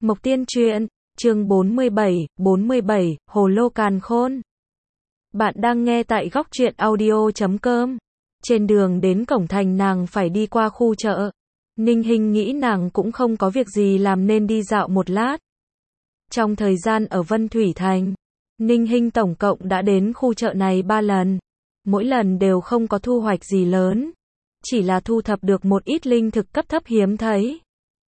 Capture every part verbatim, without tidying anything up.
Mộc Tiên Truyện, chương bốn mươi bảy, bốn mươi bảy, Hồ Lô Càn Khôn. Bạn đang nghe tại góc truyện audio chấm com. Trên đường đến cổng thành nàng phải đi qua khu chợ. Ninh Hinh nghĩ nàng cũng không có việc gì làm nên đi dạo một lát. Trong thời gian ở Vân Thủy Thành, Ninh Hinh tổng cộng đã đến khu chợ này ba lần. Mỗi lần đều không có thu hoạch gì lớn. Chỉ là thu thập được một ít linh thực cấp thấp hiếm thấy.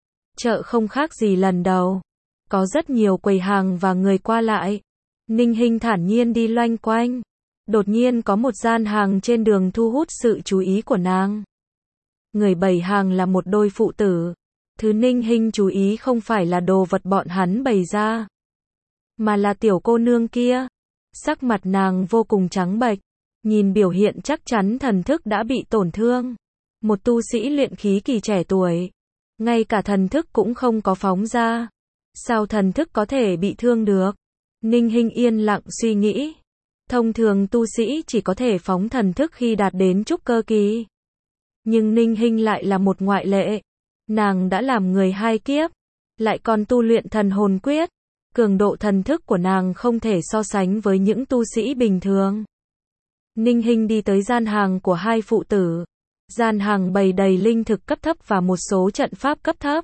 Chợ không khác gì lần đầu. Có rất nhiều quầy hàng và người qua lại. Ninh Hinh thản nhiên đi loanh quanh. Đột nhiên có một gian hàng trên đường thu hút sự chú ý của nàng. Người bày hàng là một đôi phụ tử. Thứ Ninh Hinh chú ý không phải là đồ vật bọn hắn bày ra, mà là tiểu cô nương kia. Sắc mặt nàng vô cùng trắng bệch. Nhìn biểu hiện chắc chắn thần thức đã bị tổn thương. Một tu sĩ luyện khí kỳ trẻ tuổi. Ngay cả thần thức cũng không có phóng ra. Sao thần thức có thể bị thương được? Ninh Hinh yên lặng suy nghĩ. Thông thường tu sĩ chỉ có thể phóng thần thức khi đạt đến trúc cơ kỳ. Nhưng Ninh Hinh lại là một ngoại lệ. Nàng đã làm người hai kiếp, lại còn tu luyện thần hồn quyết. Cường độ thần thức của nàng không thể so sánh với những tu sĩ bình thường. Ninh Hinh đi tới gian hàng của hai phụ tử. Gian hàng bày đầy linh thực cấp thấp và một số trận pháp cấp thấp.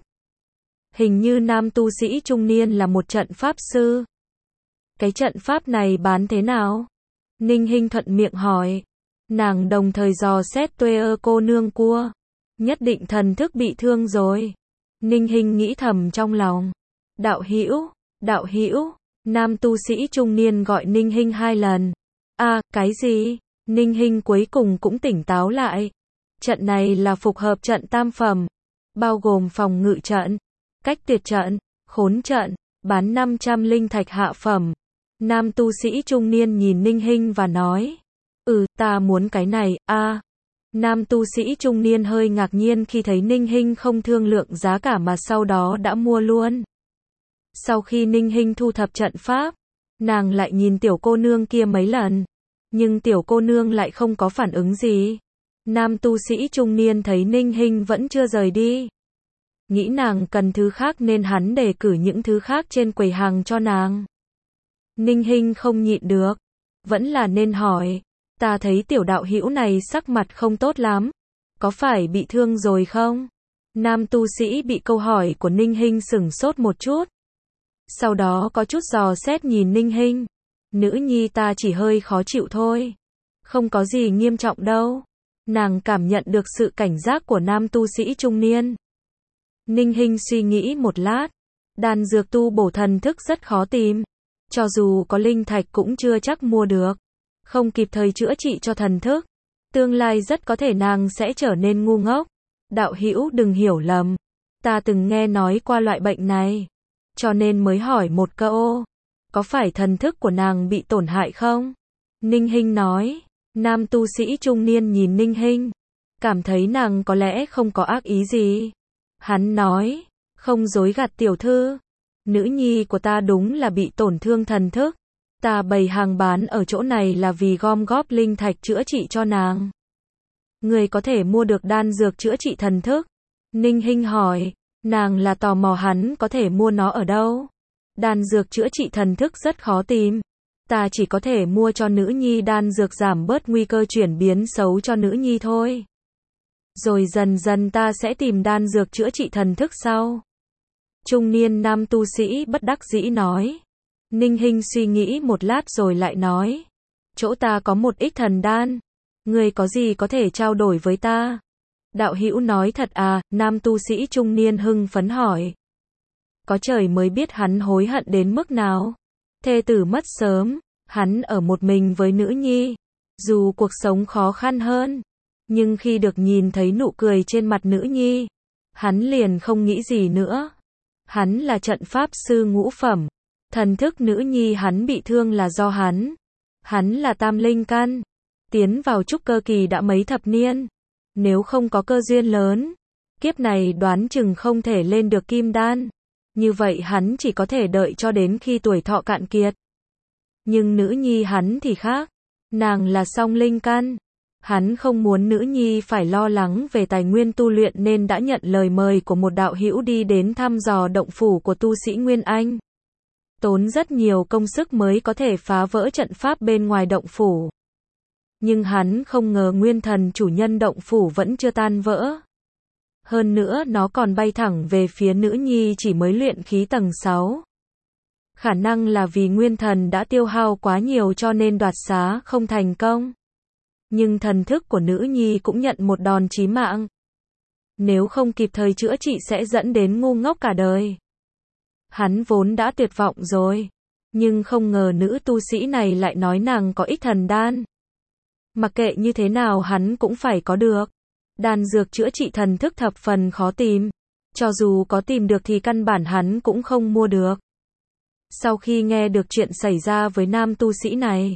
Hình như nam tu sĩ trung niên là một trận pháp sư. Cái trận pháp này bán thế nào? Ninh Hinh thuận miệng hỏi. Nàng đồng thời dò xét tuê ơ cô nương cua. Nhất định thần thức bị thương rồi. Ninh Hinh nghĩ thầm trong lòng. Đạo hữu, đạo hữu. Nam tu sĩ trung niên gọi Ninh Hinh hai lần. À, cái gì? Ninh Hinh cuối cùng cũng tỉnh táo lại. Trận này là phục hợp trận tam phẩm, bao gồm phòng ngự trận, cách tuyệt trận, khốn trận, bán năm trăm linh thạch hạ phẩm. Nam tu sĩ trung niên nhìn Ninh Hinh và nói, ừ, ta muốn cái này, a. À. Nam tu sĩ trung niên hơi ngạc nhiên khi thấy Ninh Hinh không thương lượng giá cả mà sau đó đã mua luôn. Sau khi Ninh Hinh thu thập trận pháp, nàng lại nhìn tiểu cô nương kia mấy lần, nhưng tiểu cô nương lại không có phản ứng gì. Nam tu sĩ trung niên thấy Ninh Hinh vẫn chưa rời đi. Nghĩ nàng cần thứ khác nên hắn đề cử những thứ khác trên quầy hàng cho nàng. Ninh Hinh không nhịn được. Vẫn là nên hỏi. Ta thấy tiểu đạo hữu này sắc mặt không tốt lắm. Có phải bị thương rồi không? Nam tu sĩ bị câu hỏi của Ninh Hinh sửng sốt một chút. Sau đó có chút dò xét nhìn Ninh Hinh. Nữ nhi ta chỉ hơi khó chịu thôi. Không có gì nghiêm trọng đâu. Nàng cảm nhận được sự cảnh giác của nam tu sĩ trung niên. Ninh Hinh suy nghĩ một lát. Đan dược tu bổ thần thức rất khó tìm. Cho dù có linh thạch cũng chưa chắc mua được. Không kịp thời chữa trị cho thần thức. Tương lai rất có thể nàng sẽ trở nên ngu ngốc. Đạo hữu đừng hiểu lầm. Ta từng nghe nói qua loại bệnh này. Cho nên mới hỏi một câu. Có phải thần thức của nàng bị tổn hại không? Ninh Hinh nói. Nam tu sĩ trung niên nhìn Ninh Hinh, cảm thấy nàng có lẽ không có ác ý gì. Hắn nói, không dối gạt tiểu thư. Nữ nhi của ta đúng là bị tổn thương thần thức. Ta bày hàng bán ở chỗ này là vì gom góp linh thạch chữa trị cho nàng. Người có thể mua được đan dược chữa trị thần thức? Ninh Hinh hỏi, nàng là tò mò hắn có thể mua nó ở đâu. Đan dược chữa trị thần thức rất khó tìm. Ta chỉ có thể mua cho nữ nhi đan dược giảm bớt nguy cơ chuyển biến xấu cho nữ nhi thôi. Rồi dần dần ta sẽ tìm đan dược chữa trị thần thức sau. Trung niên nam tu sĩ bất đắc dĩ nói. Ninh Hinh suy nghĩ một lát rồi lại nói. Chỗ ta có một ít thần đan. Người có gì có thể trao đổi với ta? Đạo hữu nói thật à? Nam tu sĩ trung niên hưng phấn hỏi. Có trời mới biết hắn hối hận đến mức nào. Thê tử mất sớm, hắn ở một mình với nữ nhi. Dù cuộc sống khó khăn hơn, nhưng khi được nhìn thấy nụ cười trên mặt nữ nhi, hắn liền không nghĩ gì nữa. Hắn là trận pháp sư ngũ phẩm. Thần thức nữ nhi hắn bị thương là do hắn. Hắn là tam linh căn. Tiến vào trúc cơ kỳ đã mấy thập niên. Nếu không có cơ duyên lớn, kiếp này đoán chừng không thể lên được kim đan. Như vậy hắn chỉ có thể đợi cho đến khi tuổi thọ cạn kiệt. Nhưng nữ nhi hắn thì khác. Nàng là song linh căn. Hắn không muốn nữ nhi phải lo lắng về tài nguyên tu luyện nên đã nhận lời mời của một đạo hữu đi đến thăm dò động phủ của tu sĩ Nguyên Anh. Tốn rất nhiều công sức mới có thể phá vỡ trận pháp bên ngoài động phủ. Nhưng hắn không ngờ nguyên thần chủ nhân động phủ vẫn chưa tan vỡ. Hơn nữa nó còn bay thẳng về phía nữ nhi chỉ mới luyện khí tầng sáu. Khả năng là vì nguyên thần đã tiêu hao quá nhiều cho nên đoạt xá không thành công. Nhưng thần thức của nữ nhi cũng nhận một đòn chí mạng. Nếu không kịp thời chữa trị sẽ dẫn đến ngu ngốc cả đời. Hắn vốn đã tuyệt vọng rồi. Nhưng không ngờ nữ tu sĩ này lại nói nàng có ích thần đan. Mặc kệ như thế nào hắn cũng phải có được. Đan dược chữa trị thần thức thập phần khó tìm. Cho dù có tìm được thì căn bản hắn cũng không mua được. Sau khi nghe được chuyện xảy ra với nam tu sĩ này,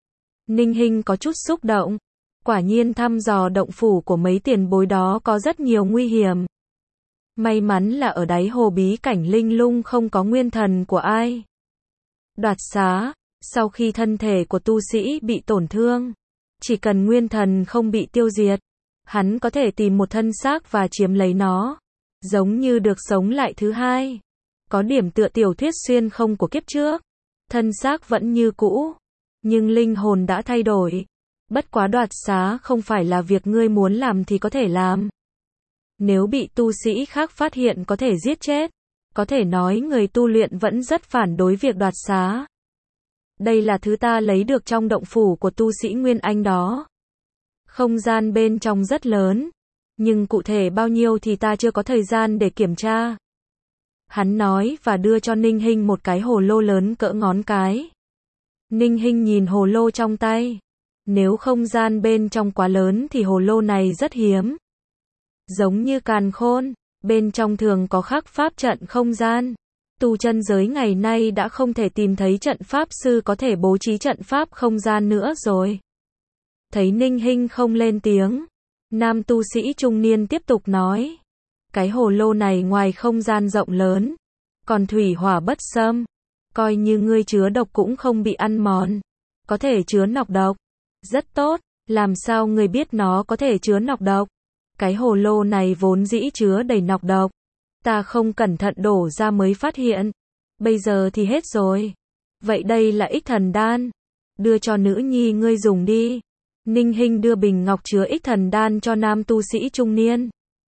Ninh Hinh có chút xúc động. Quả nhiên thăm dò động phủ của mấy tiền bối đó có rất nhiều nguy hiểm. May mắn là ở đáy hồ bí cảnh linh lung không có nguyên thần của ai. Đoạt xá, sau khi thân thể của tu sĩ bị tổn thương, chỉ cần nguyên thần không bị tiêu diệt, hắn có thể tìm một thân xác và chiếm lấy nó, giống như được sống lại thứ hai. Có điểm tựa tiểu thuyết xuyên không của kiếp trước. Thân xác vẫn như cũ, nhưng linh hồn đã thay đổi. Bất quá đoạt xá không phải là việc ngươi muốn làm thì có thể làm. Nếu bị tu sĩ khác phát hiện có thể giết chết. Có thể nói người tu luyện vẫn rất phản đối việc đoạt xá. Đây là thứ ta lấy được trong động phủ của tu sĩ Nguyên Anh đó. Không gian bên trong rất lớn, nhưng cụ thể bao nhiêu thì ta chưa có thời gian để kiểm tra. Hắn nói và đưa cho Ninh Hinh một cái hồ lô lớn cỡ ngón cái. Ninh Hinh nhìn hồ lô trong tay. Nếu không gian bên trong quá lớn thì hồ lô này rất hiếm. Giống như càn khôn, bên trong thường có khắc pháp trận không gian. Tu chân giới ngày nay đã không thể tìm thấy trận pháp sư có thể bố trí trận pháp không gian nữa rồi. Thấy Ninh Hinh không lên tiếng, nam tu sĩ trung niên tiếp tục nói. Cái hồ lô này ngoài không gian rộng lớn, còn thủy hỏa bất xâm. Coi như ngươi chứa độc cũng không bị ăn mòn. Có thể chứa nọc độc. Rất tốt, làm sao ngươi biết nó có thể chứa nọc độc? Cái hồ lô này vốn dĩ chứa đầy nọc độc. Ta không cẩn thận đổ ra mới phát hiện. Bây giờ thì hết rồi. Vậy đây là ích thần đan. Đưa cho nữ nhi ngươi dùng đi. Ninh Hinh đưa bình ngọc chứa ích thần đan cho nam tu sĩ trung niên.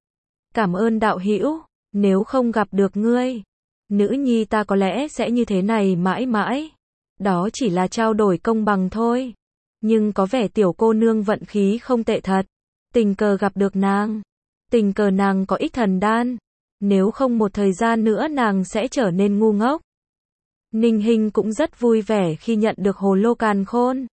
Cảm ơn đạo hữu, nếu không gặp được ngươi, nữ nhi ta có lẽ sẽ như thế này mãi mãi. Đó chỉ là trao đổi công bằng thôi. Nhưng có vẻ tiểu cô nương vận khí không tệ thật. Tình cờ gặp được nàng. Tình cờ nàng có ích thần đan. Nếu không một thời gian nữa nàng sẽ trở nên ngu ngốc. Ninh Hinh cũng rất vui vẻ khi nhận được hồ lô càn khôn.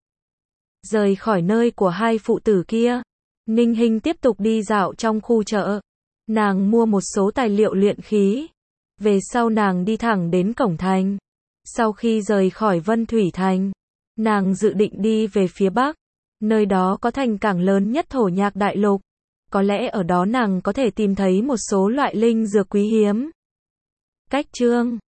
Rời khỏi nơi của hai phụ tử kia, Ninh Hinh tiếp tục đi dạo trong khu chợ. Nàng mua một số tài liệu luyện khí. Về sau nàng đi thẳng đến cổng thành. Sau khi rời khỏi Vân Thủy Thành, nàng dự định đi về phía Bắc. Nơi đó có thành cảng lớn nhất thổ nhạc đại lục. Có lẽ ở đó nàng có thể tìm thấy một số loại linh dược quý hiếm. Cách chương